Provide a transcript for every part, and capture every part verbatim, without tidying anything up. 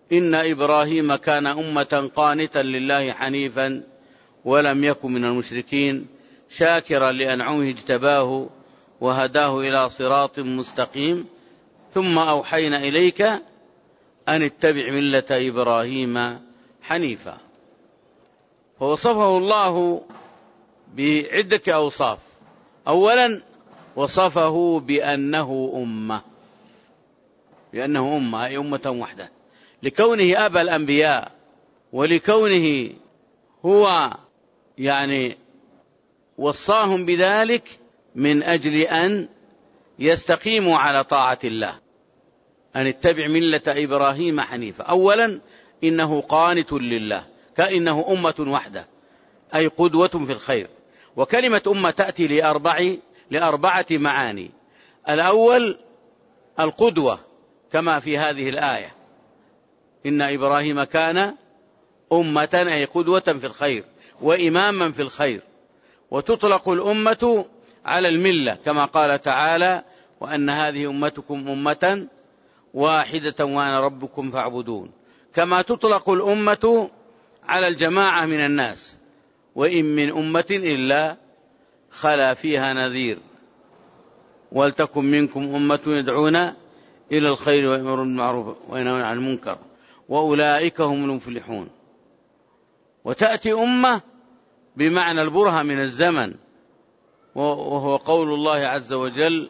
إن إبراهيم كان أمة قانتا لله حنيفا ولم يكن من المشركين شاكرا لأنعمه اجتباه وهداه إلى صراط مستقيم ثم أوحينا إليك أن اتبع ملة إبراهيم حنيفا. فوصفه الله بعدة أوصاف. أولا وصفه بأنه أمة، بأنه أمة أي أمة وحده، لكونه أبا الأنبياء، ولكونه هو يعني وصاهم بذلك من أجل أن يستقيموا على طاعة الله، أن اتبع ملة إبراهيم حنيفا. أولا إنه قانت لله، كأنه أمة وحده أي قدوة في الخير. وكلمة أمة تأتي لأربع لأربعة معاني. الأول القدوة كما في هذه الآية، إن إبراهيم كان أمة أي قدوة في الخير وإماما في الخير. وتطلق الأمة على الملة كما قال تعالى وأن هذه أمتكم أمة واحدة وأنا ربكم فاعبدون. كما تطلق الأمة على الجماعة من الناس، وإن من أمة إلا خلا فيها نذير ولتكن منكم أمة يدعون إلى الخير ويأمرون بالمعروف وينهون عن المنكر وأولئك هم المفلحون. وتأتي أمة بمعنى البرهة من الزمن، وهو قول الله عز وجل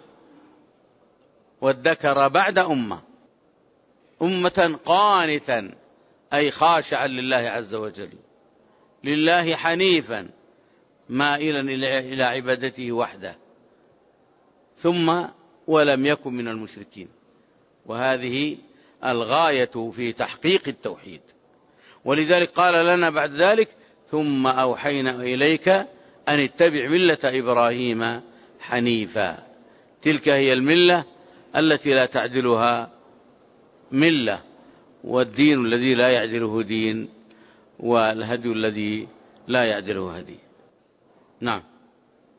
وادكر بعد أمة، أمة قانتا أي خاشعا لله عز وجل، لله حنيفا مائلا إلى عبادته وحده، ثم ولم يكن من المشركين. وهذه الغاية في تحقيق التوحيد. ولذلك قال لنا بعد ذلك ثم أوحينا إليك أن اتبع ملة إبراهيم حنيفا. تلك هي الملة التي لا تعدلها ملة، والدين الذي لا يعدله دين، والهدي الذي لا يعدله هدي. نعم.